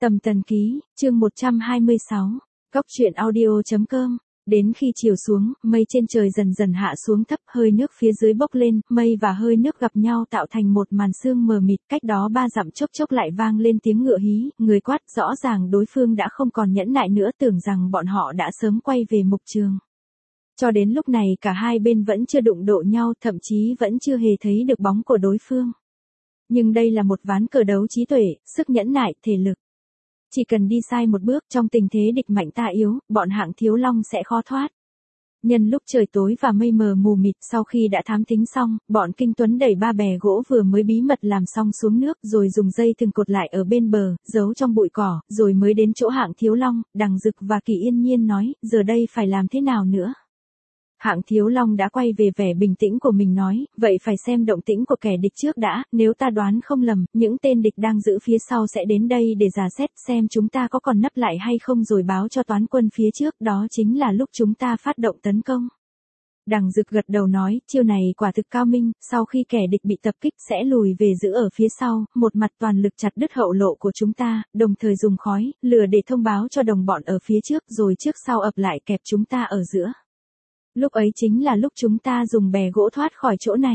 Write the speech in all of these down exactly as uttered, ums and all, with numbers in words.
Tầm Tần Ký, chương một trăm hai mươi sáu, Cóc truyện audio chấm com. Đến khi chiều xuống, mây trên trời dần dần hạ xuống thấp, hơi nước phía dưới bốc lên, mây và hơi nước gặp nhau tạo thành một màn sương mờ mịt, cách đó ba dặm chốc chốc lại vang lên tiếng ngựa hí, người quát, rõ ràng đối phương đã không còn nhẫn nại nữa, tưởng rằng bọn họ đã sớm quay về mục trường. Cho đến lúc này cả hai bên vẫn chưa đụng độ nhau, thậm chí vẫn chưa hề thấy được bóng của đối phương. Nhưng đây là một ván cờ đấu trí tuệ, sức nhẫn nại, thể lực. Chỉ cần đi sai một bước trong tình thế địch mạnh ta yếu, bọn Hạng Thiếu Long sẽ khó thoát. Nhân lúc trời tối và mây mờ mù mịt, sau khi đã thám tính xong, bọn Kinh Tuấn đẩy ba bè gỗ vừa mới bí mật làm xong xuống nước, rồi dùng dây thừng cột lại ở bên bờ, giấu trong bụi cỏ, rồi mới đến chỗ Hạng Thiếu Long. Đằng Dực và Kỳ Yên Nhiên nói, giờ đây phải làm thế nào nữa? Hạng Thiếu Long đã quay về vẻ bình tĩnh của mình nói, vậy phải xem động tĩnh của kẻ địch trước đã, nếu ta đoán không lầm, những tên địch đang giữ phía sau sẽ đến đây để dò xét xem chúng ta có còn nấp lại hay không rồi báo cho toán quân phía trước, đó chính là lúc chúng ta phát động tấn công. Đằng Dực gật đầu nói, chiêu này quả thực cao minh, sau khi kẻ địch bị tập kích sẽ lùi về giữ ở phía sau, một mặt toàn lực chặt đứt hậu lộ của chúng ta, đồng thời dùng khói, lửa để thông báo cho đồng bọn ở phía trước rồi trước sau ập lại kẹp chúng ta ở giữa. Lúc ấy chính là lúc chúng ta dùng bè gỗ thoát khỏi chỗ này.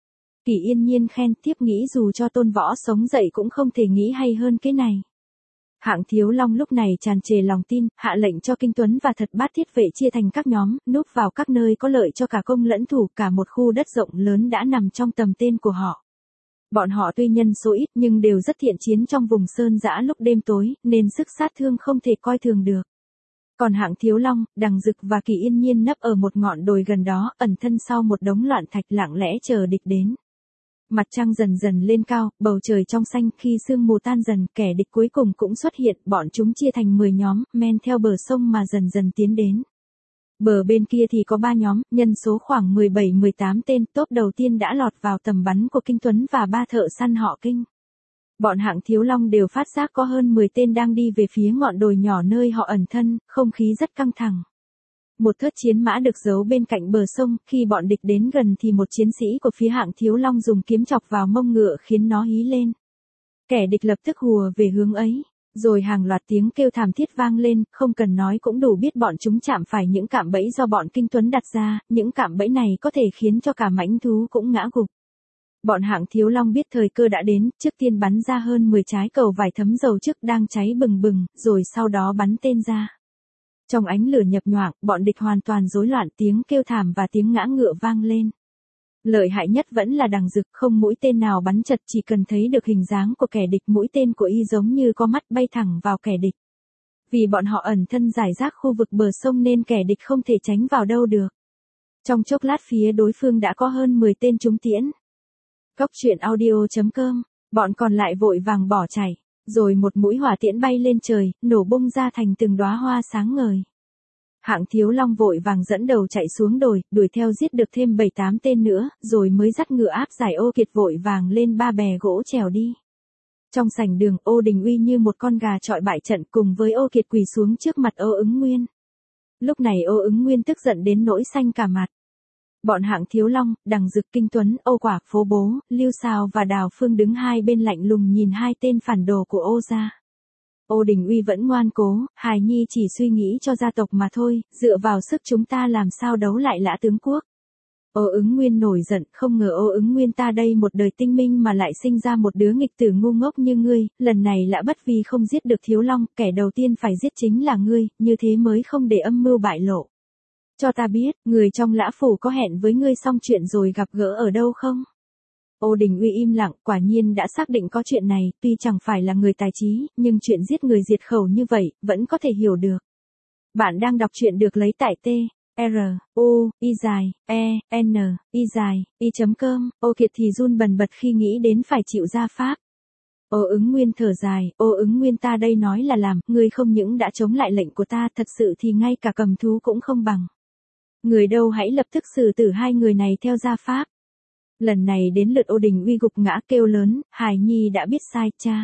Kỳ Yên Nhiên khen tiếp, nghĩ dù cho Tôn Võ sống dậy cũng không thể nghĩ hay hơn cái này. Hạng Thiếu Long lúc này tràn trề lòng tin, hạ lệnh cho Kinh Tuấn và Thật Bát Thiết Vệ chia thành các nhóm, núp vào các nơi có lợi cho cả công lẫn thủ, cả một khu đất rộng lớn đã nằm trong tầm tên của họ. Bọn họ tuy nhân số ít nhưng đều rất thiện chiến trong vùng sơn dã lúc đêm tối, nên sức sát thương không thể coi thường được. Còn Hạng Thiếu Long, Đằng Dực và Kỳ Yên Nhiên nấp ở một ngọn đồi gần đó, ẩn thân sau một đống loạn thạch lặng lẽ chờ địch đến. Mặt trăng dần dần lên cao, bầu trời trong xanh, khi sương mù tan dần, kẻ địch cuối cùng cũng xuất hiện, bọn chúng chia thành mười nhóm, men theo bờ sông mà dần dần tiến đến. Bờ bên kia thì có ba nhóm, nhân số khoảng mười bảy mười tám tên, tốp đầu tiên đã lọt vào tầm bắn của Kinh Tuấn và ba thợ săn họ Kinh. Bọn Hạng Thiếu Long đều phát giác có hơn mười tên đang đi về phía ngọn đồi nhỏ nơi họ ẩn thân, không khí rất căng thẳng. Một thớt chiến mã được giấu bên cạnh bờ sông, khi bọn địch đến gần thì một chiến sĩ của phía Hạng Thiếu Long dùng kiếm chọc vào mông ngựa khiến nó hí lên. Kẻ địch lập tức hùa về hướng ấy, rồi hàng loạt tiếng kêu thảm thiết vang lên, không cần nói cũng đủ biết bọn chúng chạm phải những cạm bẫy do bọn Kinh Tuấn đặt ra, những cạm bẫy này có thể khiến cho cả mãnh thú cũng ngã gục. Bọn Hạng Thiếu Long biết thời cơ đã đến, trước tiên bắn ra hơn mười trái cầu vải thấm dầu trước đang cháy bừng bừng, rồi sau đó bắn tên ra. Trong ánh lửa nhập nhoạng, bọn địch hoàn toàn rối loạn, tiếng kêu thảm và tiếng ngã ngựa vang lên. Lợi hại nhất vẫn là Đằng Dực, không mũi tên nào bắn chật, chỉ cần thấy được hình dáng của kẻ địch, mũi tên của y giống như có mắt bay thẳng vào kẻ địch. Vì bọn họ ẩn thân rải rác khu vực bờ sông nên kẻ địch không thể tránh vào đâu được. Trong chốc lát phía đối phương đã có hơn mười tên trúng tiễn. Cóc truyện audio chấm com, bọn còn lại vội vàng bỏ chạy, rồi một mũi hỏa tiễn bay lên trời, nổ bung ra thành từng đóa hoa sáng ngời. Hạng Thiếu Long vội vàng dẫn đầu chạy xuống đồi, đuổi theo giết được thêm bảy tám tên nữa, rồi mới dắt ngựa áp giải Ô Kiệt vội vàng lên ba bè gỗ trèo đi. Trong sảnh đường, Ô Đình Uy như một con gà chọi bại trận cùng với Ô Kiệt quỳ xuống trước mặt Ô Ứng Nguyên. Lúc này Ô Ứng Nguyên tức giận đến nỗi xanh cả mặt. Bọn Hạng Thiếu Long, Đằng Dực, Kinh Tuấn, Ô Quả, Phố Bố, Lưu Sào và Đào Phương đứng hai bên lạnh lùng nhìn hai tên phản đồ của Ô gia. Ô Đình Uy vẫn ngoan cố, hài nhi chỉ suy nghĩ cho gia tộc mà thôi, dựa vào sức chúng ta làm sao đấu lại Lã tướng quốc. Ô Ứng Nguyên nổi giận, không ngờ Ô Ứng Nguyên ta đây một đời tinh minh mà lại sinh ra một đứa nghịch tử ngu ngốc như ngươi, lần này Lã bất vì không giết được Thiếu Long, kẻ đầu tiên phải giết chính là ngươi, như thế mới không để âm mưu bại lộ. Cho ta biết, người trong Lã phủ có hẹn với ngươi xong chuyện rồi gặp gỡ ở đâu không? Ô Đình Uy im lặng, quả nhiên đã xác định có chuyện này, tuy chẳng phải là người tài trí, nhưng chuyện giết người diệt khẩu như vậy, vẫn có thể hiểu được. Bạn đang đọc truyện được lấy tại T, R, U, I dài, E, N, I dài, I chấm com, Ô Kiệt thì run bần bật khi nghĩ đến phải chịu gia pháp. Ô Ứng Nguyên thở dài, Ô Ứng Nguyên ta đây nói là làm, ngươi không những đã chống lại lệnh của ta, thật sự thì ngay cả cầm thú cũng không bằng. Người đâu hãy lập tức xử tử hai người này theo gia pháp. Lần này đến lượt Ô Đình Uy gục ngã kêu lớn, hài nhi đã biết sai cha.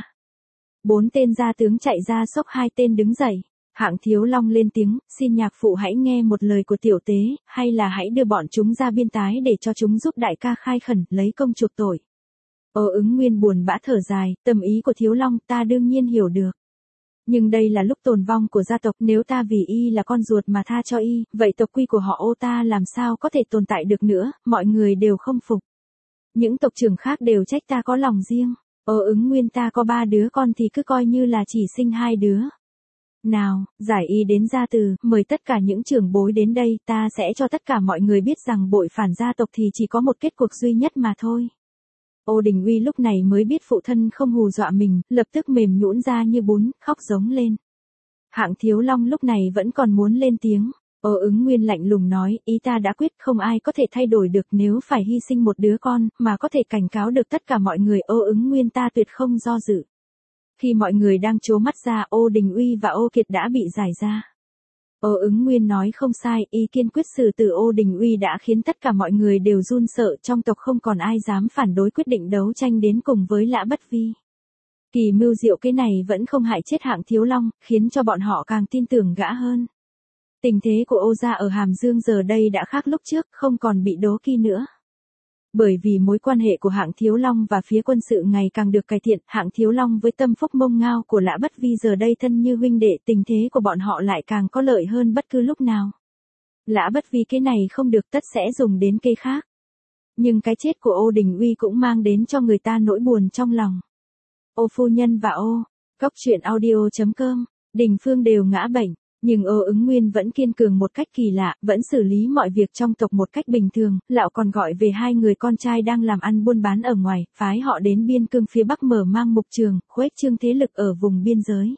Bốn tên gia tướng chạy ra xốc hai tên đứng dậy. Hạng Thiếu Long lên tiếng, xin nhạc phụ hãy nghe một lời của tiểu tế, hay là hãy đưa bọn chúng ra biên tái để cho chúng giúp đại ca khai khẩn, lấy công chuộc tội. Ô Ứng Nguyên buồn bã thở dài, tâm ý của Thiếu Long ta đương nhiên hiểu được. Nhưng đây là lúc tồn vong của gia tộc, nếu ta vì y là con ruột mà tha cho y, vậy tộc quy của họ Ô ta làm sao có thể tồn tại được nữa, mọi người đều không phục. Những tộc trưởng khác đều trách ta có lòng riêng. Ô ứng nguyên ta có ba đứa con thì cứ coi như là chỉ sinh hai đứa. Nào, giải y đến gia từ, mời tất cả những trưởng bối đến đây, ta sẽ cho tất cả mọi người biết rằng bội phản gia tộc thì chỉ có một kết cuộc duy nhất mà thôi. Ô Đình Uy lúc này mới biết phụ thân không hù dọa mình, lập tức mềm nhũn ra như bún, khóc giống lên. Hạng Thiếu Long lúc này vẫn còn muốn lên tiếng. Ô ứng nguyên lạnh lùng nói, ý ta đã quyết không ai có thể thay đổi được, nếu phải hy sinh một đứa con, mà có thể cảnh cáo được tất cả mọi người, Ô ứng nguyên ta tuyệt không do dự. Khi mọi người đang trố mắt ra, Ô Đình Uy và Ô Kiệt đã bị giải ra. Ô ứng nguyên nói không sai, ý kiên quyết xử tử Ô Đình Uy đã khiến tất cả mọi người đều run sợ, trong tộc không còn ai dám phản đối quyết định đấu tranh đến cùng với Lã Bất Vi. Kỳ mưu diệu cái này vẫn không hại chết Hạng Thiếu Long, khiến cho bọn họ càng tin tưởng gã hơn. Tình thế của Ô gia ở Hàm Dương giờ đây đã khác lúc trước, không còn bị đố kỵ nữa. Bởi vì mối quan hệ của Hạng Thiếu Long và phía quân sự ngày càng được cải thiện, Hạng Thiếu Long với Tâm Phúc Mông Ngao của Lã Bất Vi giờ đây thân như huynh đệ, tình thế của bọn họ lại càng có lợi hơn bất cứ lúc nào. Lã Bất Vi cái này không được tất sẽ dùng đến cây khác. Nhưng cái chết của Ô Đình Uy cũng mang đến cho người ta nỗi buồn trong lòng. Ô phu nhân và Ô, Cốc Truyện Audio chấm com, Đình Phương đều ngã bệnh. Nhưng Ô ứng nguyên vẫn kiên cường một cách kỳ lạ, vẫn xử lý mọi việc trong tộc một cách bình thường, lão còn gọi về hai người con trai đang làm ăn buôn bán ở ngoài, phái họ đến biên cương phía Bắc mở mang mục trường, khuếch trương thế lực ở vùng biên giới.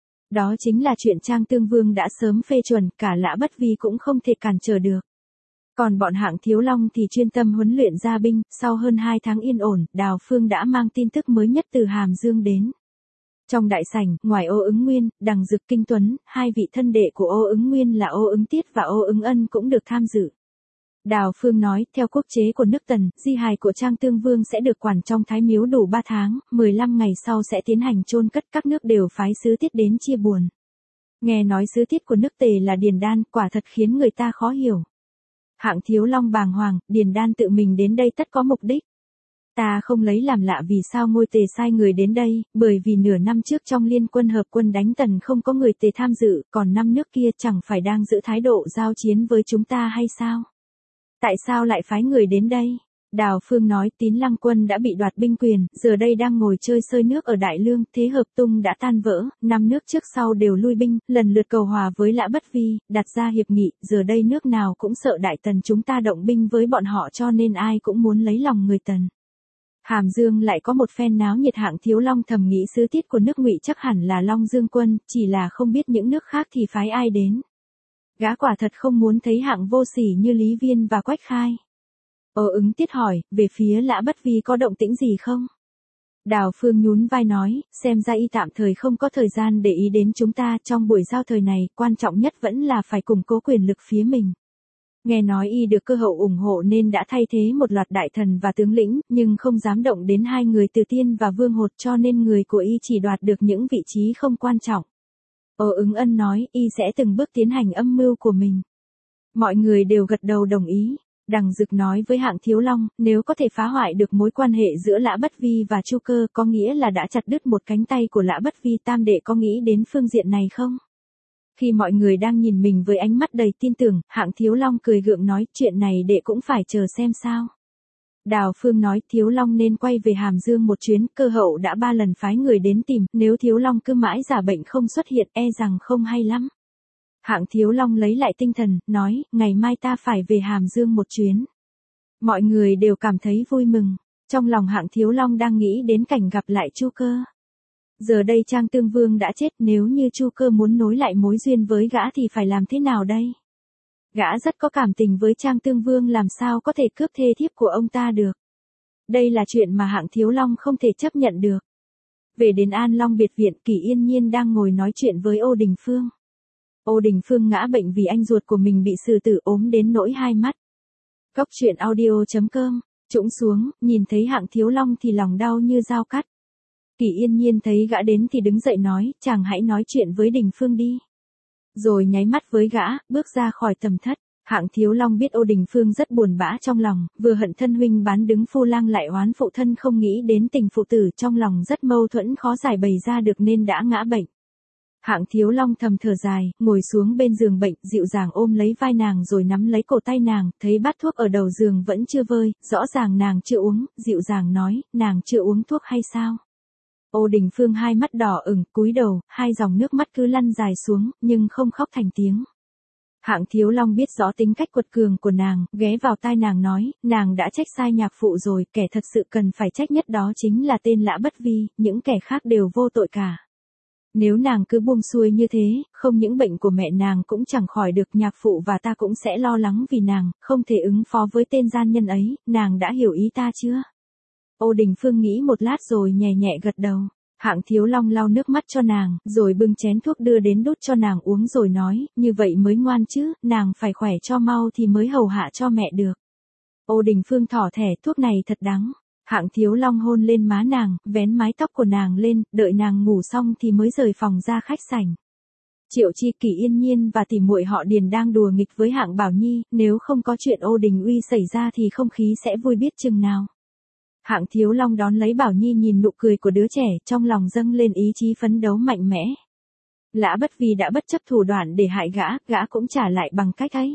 Đó chính là chuyện Trang Tương Vương đã sớm phê chuẩn, cả Lã Bất Vi cũng không thể cản trở được. Còn bọn Hạng Thiếu Long thì chuyên tâm huấn luyện gia binh, sau hơn hai tháng yên ổn, Đào Phương đã mang tin tức mới nhất từ Hàm Dương đến. Trong đại sảnh, ngoài Ô ứng nguyên, Đằng Dực Kinh Tuấn, hai vị thân đệ của Ô ứng nguyên là Ô ứng Tiết và Ô ứng Ân cũng được tham dự. Đào Phương nói, theo quốc chế của nước Tần, di hài của Trang Tương Vương sẽ được quản trong Thái Miếu đủ ba tháng, mười lăm ngày sau sẽ tiến hành chôn cất, các nước đều phái sứ tiết đến chia buồn. Nghe nói sứ tiết của nước Tề là Điền Đan, quả thật khiến người ta khó hiểu. Hạng Thiếu Long bàng hoàng, Điền Đan tự mình đến đây tất có mục đích. Ta không lấy làm lạ vì sao ngôi Tề sai người đến đây, bởi vì nửa năm trước trong liên quân hợp quân đánh Tần không có người Tề tham dự, còn năm nước kia chẳng phải đang giữ thái độ giao chiến với chúng ta hay sao? Tại sao lại phái người đến đây? Đào Phương nói, Tín Lăng quân đã bị đoạt binh quyền, giờ đây đang ngồi chơi sơi nước ở Đại Lương, thế hợp tung đã tan vỡ, năm nước trước sau đều lui binh, lần lượt cầu hòa với Lã Bất Vi, đặt ra hiệp nghị, giờ đây nước nào cũng sợ Đại Tần chúng ta động binh với bọn họ cho nên ai cũng muốn lấy lòng người Tần. Hàm Dương lại có một phen náo nhiệt. Hạng Thiếu Long thầm nghĩ sứ tiết của nước Ngụy chắc hẳn là Long Dương quân, chỉ là không biết những nước khác thì phái ai đến. Gã quả thật không muốn thấy hạng vô sỉ như Lý Viên và Quách Khai. Ô ứng Tiết hỏi, về phía Lã Bất Vi có động tĩnh gì không? Đào Phương nhún vai nói, xem ra y tạm thời không có thời gian để ý đến chúng ta, trong buổi giao thời này, quan trọng nhất vẫn là phải củng cố quyền lực phía mình. Nghe nói y được cơ hậu ủng hộ nên đã thay thế một loạt đại thần và tướng lĩnh, nhưng không dám động đến hai người Từ Tiên và Vương Hột cho nên người của y chỉ đoạt được những vị trí không quan trọng. Ô ứng Ân nói, y sẽ từng bước tiến hành âm mưu của mình. Mọi người đều gật đầu đồng ý. Đằng Dực nói với Hạng Thiếu Long, nếu có thể phá hoại được mối quan hệ giữa Lã Bất Vi và Chu Cơ, có nghĩa là đã chặt đứt một cánh tay của Lã Bất Vi. Tam đệ có nghĩ đến phương diện này không? Khi mọi người đang nhìn mình với ánh mắt đầy tin tưởng, Hạng Thiếu Long cười gượng nói, chuyện này đệ cũng phải chờ xem sao. Đào Phương nói, Thiếu Long nên quay về Hàm Dương một chuyến, cơ hậu đã ba lần phái người đến tìm, nếu Thiếu Long cứ mãi giả bệnh không xuất hiện, e rằng không hay lắm. Hạng Thiếu Long lấy lại tinh thần, nói, ngày mai ta phải về Hàm Dương một chuyến. Mọi người đều cảm thấy vui mừng, trong lòng Hạng Thiếu Long đang nghĩ đến cảnh gặp lại Chu Cơ. Giờ đây Trang Tương Vương đã chết, nếu như Chu Cơ muốn nối lại mối duyên với gã thì phải làm thế nào đây? Gã rất có cảm tình với Trang Tương Vương, làm sao có thể cướp thê thiếp của ông ta được. Đây là chuyện mà Hạng Thiếu Long không thể chấp nhận được. Về đến An Long biệt viện, Kỷ Yên Nhiên đang ngồi nói chuyện với Ô Đình Phương. Ô Đình Phương ngã bệnh vì anh ruột của mình bị xử tử, ốm đến nỗi hai mắt. Cốc Truyện Audio chấm com, trũng xuống, nhìn thấy Hạng Thiếu Long thì lòng đau như dao cắt. Kỷ Yên Nhiên thấy gã đến thì đứng dậy nói, chàng hãy nói chuyện với Đình Phương đi. Rồi nháy mắt với gã, bước ra khỏi tầm thất. Hạng Thiếu Long biết Ô Đình Phương rất buồn bã trong lòng, vừa hận thân huynh bán đứng phu lang lại oán phụ thân không nghĩ đến tình phụ tử, trong lòng rất mâu thuẫn khó giải bày ra được nên đã ngã bệnh. Hạng Thiếu Long thầm thở dài, ngồi xuống bên giường bệnh, dịu dàng ôm lấy vai nàng rồi nắm lấy cổ tay nàng, thấy bát thuốc ở đầu giường vẫn chưa vơi, rõ ràng nàng chưa uống, dịu dàng nói, nàng chưa uống thuốc hay sao? Ô Đình Phương hai mắt đỏ ửng, cúi đầu, hai dòng nước mắt cứ lăn dài xuống, nhưng không khóc thành tiếng. Hạng Thiếu Long biết rõ tính cách quật cường của nàng, ghé vào tai nàng nói, nàng đã trách sai nhạc phụ rồi, kẻ thật sự cần phải trách nhất đó chính là tên Lã Bất Vi, những kẻ khác đều vô tội cả. Nếu nàng cứ buông xuôi như thế, không những bệnh của mẹ nàng cũng chẳng khỏi được, nhạc phụ và ta cũng sẽ lo lắng vì nàng, không thể ứng phó với tên gian nhân ấy, nàng đã hiểu ý ta chưa? Ô Đình Phương nghĩ một lát rồi nhẹ nhẹ gật đầu. Hạng Thiếu Long lau nước mắt cho nàng, rồi bưng chén thuốc đưa đến đút cho nàng uống rồi nói, như vậy mới ngoan chứ, nàng phải khỏe cho mau thì mới hầu hạ cho mẹ được. Ô Đình Phương thỏ thẻ, thuốc này thật đắng. Hạng Thiếu Long hôn lên má nàng, vén mái tóc của nàng lên, đợi nàng ngủ xong thì mới rời phòng ra khách sảnh. Triệu Chi, Kỳ Yên Nhiên và tỷ muội họ Điền đang đùa nghịch với Hạng Bảo Nhi, nếu không có chuyện Ô Đình Uy xảy ra thì không khí sẽ vui biết chừng nào. Hạng Thiếu Long đón lấy Bảo Nhi nhìn nụ cười của đứa trẻ, trong lòng dâng lên ý chí phấn đấu mạnh mẽ. Lã Bất Vi đã bất chấp thủ đoạn để hại gã, gã cũng trả lại bằng cách ấy.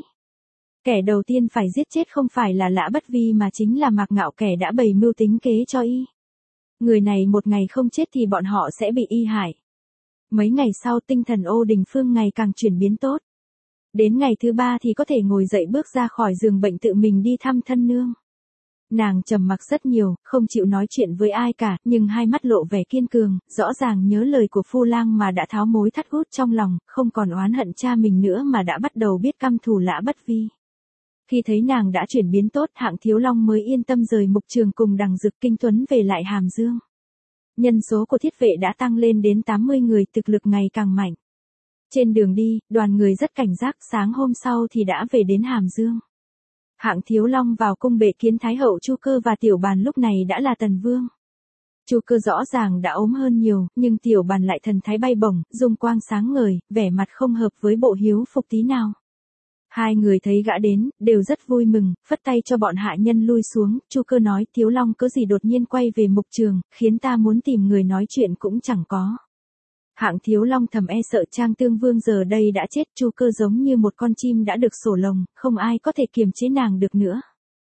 Kẻ đầu tiên phải giết chết không phải là Lã Bất Vi mà chính là Mạc Ngạo, kẻ đã bày mưu tính kế cho y. Người này một ngày không chết thì bọn họ sẽ bị y hại. Mấy ngày sau tinh thần Ô Đình Phương ngày càng chuyển biến tốt. Đến ngày thứ ba thì có thể ngồi dậy bước ra khỏi giường bệnh tự mình đi thăm thân nương. Nàng trầm mặc rất nhiều, không chịu nói chuyện với ai cả, nhưng hai mắt lộ vẻ kiên cường, rõ ràng nhớ lời của Phu Lang mà đã tháo mối thắt gút trong lòng, không còn oán hận cha mình nữa mà đã bắt đầu biết căm thù Lã Bất Vi. Khi thấy nàng đã chuyển biến tốt, Hạng Thiếu Long mới yên tâm rời Mục Trường cùng Đằng Dực Kinh Tuấn về lại Hàm Dương. Nhân số của thiết vệ đã tăng lên đến tám mươi người, thực lực ngày càng mạnh. Trên đường đi, đoàn người rất cảnh giác, sáng hôm sau thì đã về đến Hàm Dương. Hạng Thiếu Long vào cung bệ kiến Thái hậu Chu Cơ và Tiểu Bàn lúc này đã là Tần Vương. Chu Cơ rõ ràng đã ốm hơn nhiều, nhưng Tiểu Bàn lại thần thái bay bổng, dung quang sáng ngời, vẻ mặt không hợp với bộ hiếu phục tí nào. Hai người thấy gã đến, đều rất vui mừng, phất tay cho bọn hạ nhân lui xuống. Chu Cơ nói, Thiếu Long cớ gì đột nhiên quay về Mục Trường, khiến ta muốn tìm người nói chuyện cũng chẳng có. Hạng Thiếu Long thầm e sợ Trang Tương Vương giờ đây đã chết. Chu Cơ giống như một con chim đã được sổ lồng, không ai có thể kiềm chế nàng được nữa.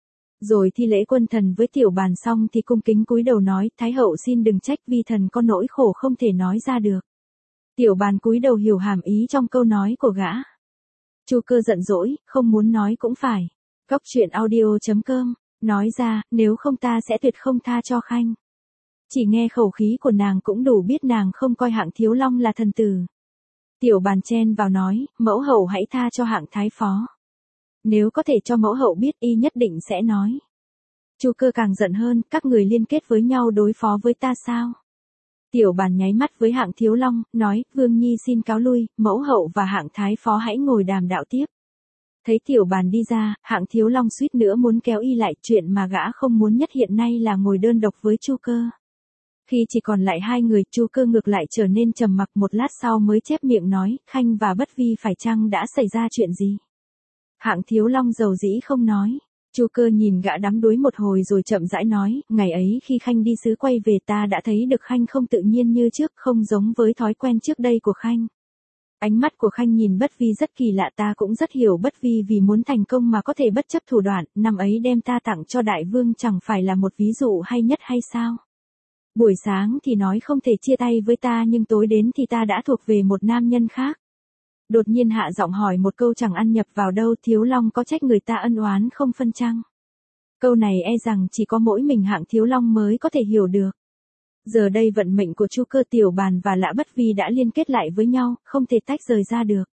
Rồi thi lễ quân thần với Tiểu Bàn xong thì cung kính cúi đầu nói, Thái hậu xin đừng trách, vi thần có nỗi khổ không thể nói ra được. Tiểu Bàn cúi đầu hiểu hàm ý trong câu nói của gã. Chu Cơ giận dỗi, không muốn nói cũng phải. Góc truyện audio chấm com, nói ra, nếu không ta sẽ tuyệt không tha cho Khanh. Chỉ nghe khẩu khí của nàng cũng đủ biết nàng không coi Hạng Thiếu Long là thần tử. Tiểu Bàn chen vào nói, mẫu hậu hãy tha cho Hạng Thái Phó. Nếu có thể cho mẫu hậu biết y nhất định sẽ nói. Chu Cơ càng giận hơn, các người liên kết với nhau đối phó với ta sao? Tiểu Bàn nháy mắt với Hạng Thiếu Long, nói, Vương Nhi xin cáo lui, mẫu hậu và Hạng Thái Phó hãy ngồi đàm đạo tiếp. Thấy Tiểu Bàn đi ra, Hạng Thiếu Long suýt nữa muốn kéo y lại, chuyện mà gã không muốn nhất hiện nay là ngồi đơn độc với Chu Cơ. Khi chỉ còn lại hai người, Chu Cơ ngược lại trở nên trầm mặc, một lát sau mới chép miệng nói, Khanh và Bất Vi phải chăng đã xảy ra chuyện gì? Hạng Thiếu Long dầu dĩ không nói. Chu Cơ nhìn gã đắm đuối một hồi rồi chậm rãi nói, ngày ấy khi Khanh đi sứ quay về ta đã thấy được Khanh không tự nhiên như trước, không giống với thói quen trước đây của Khanh. Ánh mắt của Khanh nhìn Bất Vi rất kỳ lạ, ta cũng rất hiểu Bất Vi vì muốn thành công mà có thể bất chấp thủ đoạn, năm ấy đem ta tặng cho đại vương chẳng phải là một ví dụ hay nhất hay sao? Buổi sáng thì nói không thể chia tay với ta nhưng tối đến thì ta đã thuộc về một nam nhân khác. Đột nhiên hạ giọng hỏi một câu chẳng ăn nhập vào đâu, Thiếu Long có trách người ta ân oán không phân chăng? Câu này e rằng chỉ có mỗi mình Hạng Thiếu Long mới có thể hiểu được. Giờ đây vận mệnh của Chu Cơ, Tiểu Bàn và Lã Bất Vi đã liên kết lại với nhau, không thể tách rời ra được.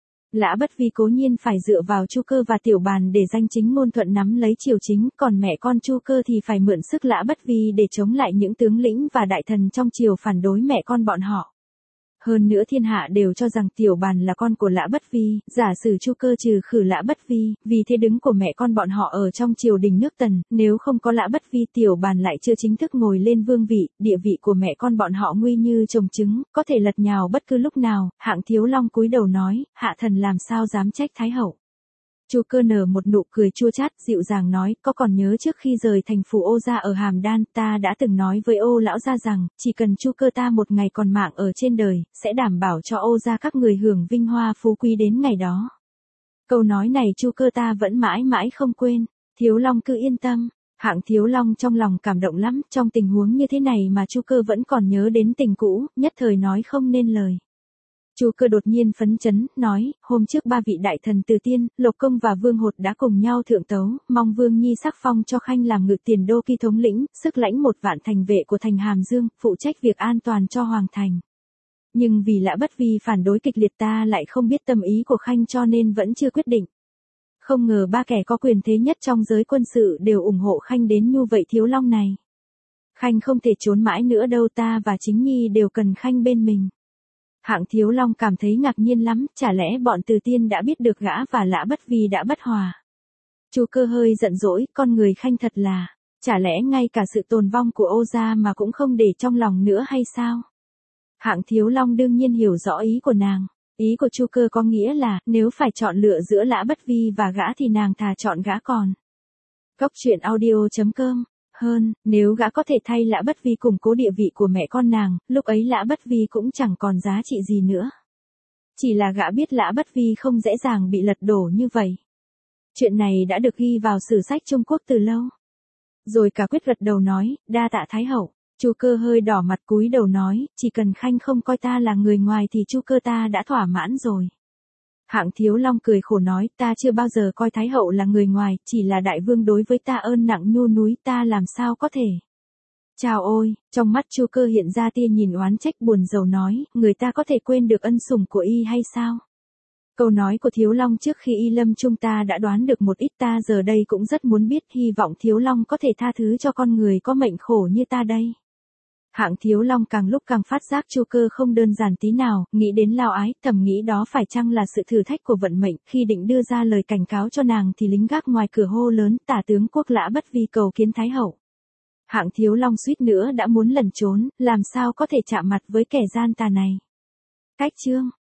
Lã Bất Vi cố nhiên phải dựa vào Chu Cơ và Tiểu Bàn để danh chính ngôn thuận nắm lấy triều chính, còn mẹ con Chu Cơ thì phải mượn sức Lã Bất Vi để chống lại những tướng lĩnh và đại thần trong triều phản đối mẹ con bọn họ. Hơn nữa thiên hạ đều cho rằng Tiểu Bàn là con của Lã Bất Vi, giả sử Chu Cơ trừ khử Lã Bất Vi, vì thế đứng của mẹ con bọn họ ở trong triều đình nước Tần, nếu không có Lã Bất Vi Tiểu Bàn lại chưa chính thức ngồi lên vương vị, địa vị của mẹ con bọn họ nguy như trồng trứng, có thể lật nhào bất cứ lúc nào. Hạng Thiếu Long cúi đầu nói, hạ thần làm sao dám trách Thái hậu. Chu Cơ nở một nụ cười chua chát, dịu dàng nói, có còn nhớ trước khi rời thành phủ Ô gia ở Hàm Đan, ta đã từng nói với Ô lão gia rằng, chỉ cần Chu Cơ ta một ngày còn mạng ở trên đời, sẽ đảm bảo cho Ô gia các người hưởng vinh hoa phú quý đến ngày đó. Câu nói này Chu Cơ ta vẫn mãi mãi không quên. Thiếu Long cứ yên tâm. Hạng Thiếu Long trong lòng cảm động lắm, trong tình huống như thế này mà Chu Cơ vẫn còn nhớ đến tình cũ, nhất thời nói không nên lời. Chu Cơ đột nhiên phấn chấn, nói, hôm trước ba vị đại thần Từ Tiên, Lộc Công và Vương Hột đã cùng nhau thượng tấu, mong Vương Nhi sắc phong cho Khanh làm Ngự Tiền Đô Kỳ thống lĩnh, sức lãnh một vạn thành vệ của thành Hàm Dương, phụ trách việc an toàn cho Hoàng thành. Nhưng vì Lã Bất Vi phản đối kịch liệt ta lại không biết tâm ý của Khanh cho nên vẫn chưa quyết định. Không ngờ ba kẻ có quyền thế nhất trong giới quân sự đều ủng hộ Khanh đến như vậy Thiếu Long này. Khanh không thể trốn mãi nữa đâu, ta và Chính Nhi đều cần Khanh bên mình. Hạng Thiếu Long cảm thấy ngạc nhiên lắm, chả lẽ bọn Từ Tiên đã biết được gã và Lã Bất Vi đã bất hòa. Chu Cơ hơi giận dỗi, con người Khanh thật là, chả lẽ ngay cả sự tồn vong của Ô gia mà cũng không để trong lòng nữa hay sao? Hạng Thiếu Long đương nhiên hiểu rõ ý của nàng. Ý của Chu Cơ có nghĩa là, nếu phải chọn lựa giữa Lã Bất Vi và gã thì nàng thà chọn gã còn. Góc truyện audio chấm com. Hơn, nếu gã có thể thay Lã Bất Vi củng cố địa vị của mẹ con nàng, lúc ấy Lã Bất Vi cũng chẳng còn giá trị gì nữa. Chỉ là gã biết Lã Bất Vi không dễ dàng bị lật đổ như vậy. Chuyện này đã được ghi vào sử sách Trung Quốc từ lâu. Rồi cả quyết gật đầu nói, đa tạ Thái hậu. Chu Cơ hơi đỏ mặt cúi đầu nói, chỉ cần Khanh không coi ta là người ngoài thì Chu Cơ ta đã thỏa mãn rồi. Hạng Thiếu Long cười khổ nói, ta chưa bao giờ coi Thái hậu là người ngoài, chỉ là đại vương đối với ta ơn nặng nhu núi, ta làm sao có thể. Chào ôi, trong mắt Chu Cơ hiện ra tia nhìn oán trách buồn rầu nói, người ta có thể quên được ân sủng của y hay sao? Câu nói của Thiếu Long trước khi y lâm chung ta đã đoán được một ít, ta giờ đây cũng rất muốn biết, hy vọng Thiếu Long có thể tha thứ cho con người có mệnh khổ như ta đây. Hạng Thiếu Long càng lúc càng phát giác Chu Cơ không đơn giản tí nào, nghĩ đến lao ái, thầm nghĩ đó phải chăng là sự thử thách của vận mệnh, khi định đưa ra lời cảnh cáo cho nàng thì lính gác ngoài cửa hô lớn, tả tướng quốc Lã Bất Vi cầu kiến Thái hậu. Hạng Thiếu Long suýt nữa đã muốn lẩn trốn, làm sao có thể chạm mặt với kẻ gian tà này. Cách chương